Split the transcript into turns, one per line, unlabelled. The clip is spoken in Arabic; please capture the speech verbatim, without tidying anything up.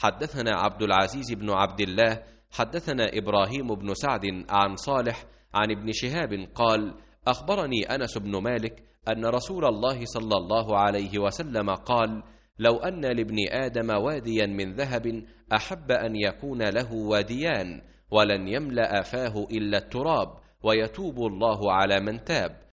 حدثنا عبد العزيز بن عبد الله حدثنا إبراهيم بن سعد عن صالح عن ابن شهاب قال: أخبرني أنس بن مالك أن رسول الله صلى الله عليه وسلم قال: لو أن لابن آدم واديا من ذهب أحب أن يكون له واديان، ولن يملأ فاه إلا التراب، ويتوب الله على من تاب.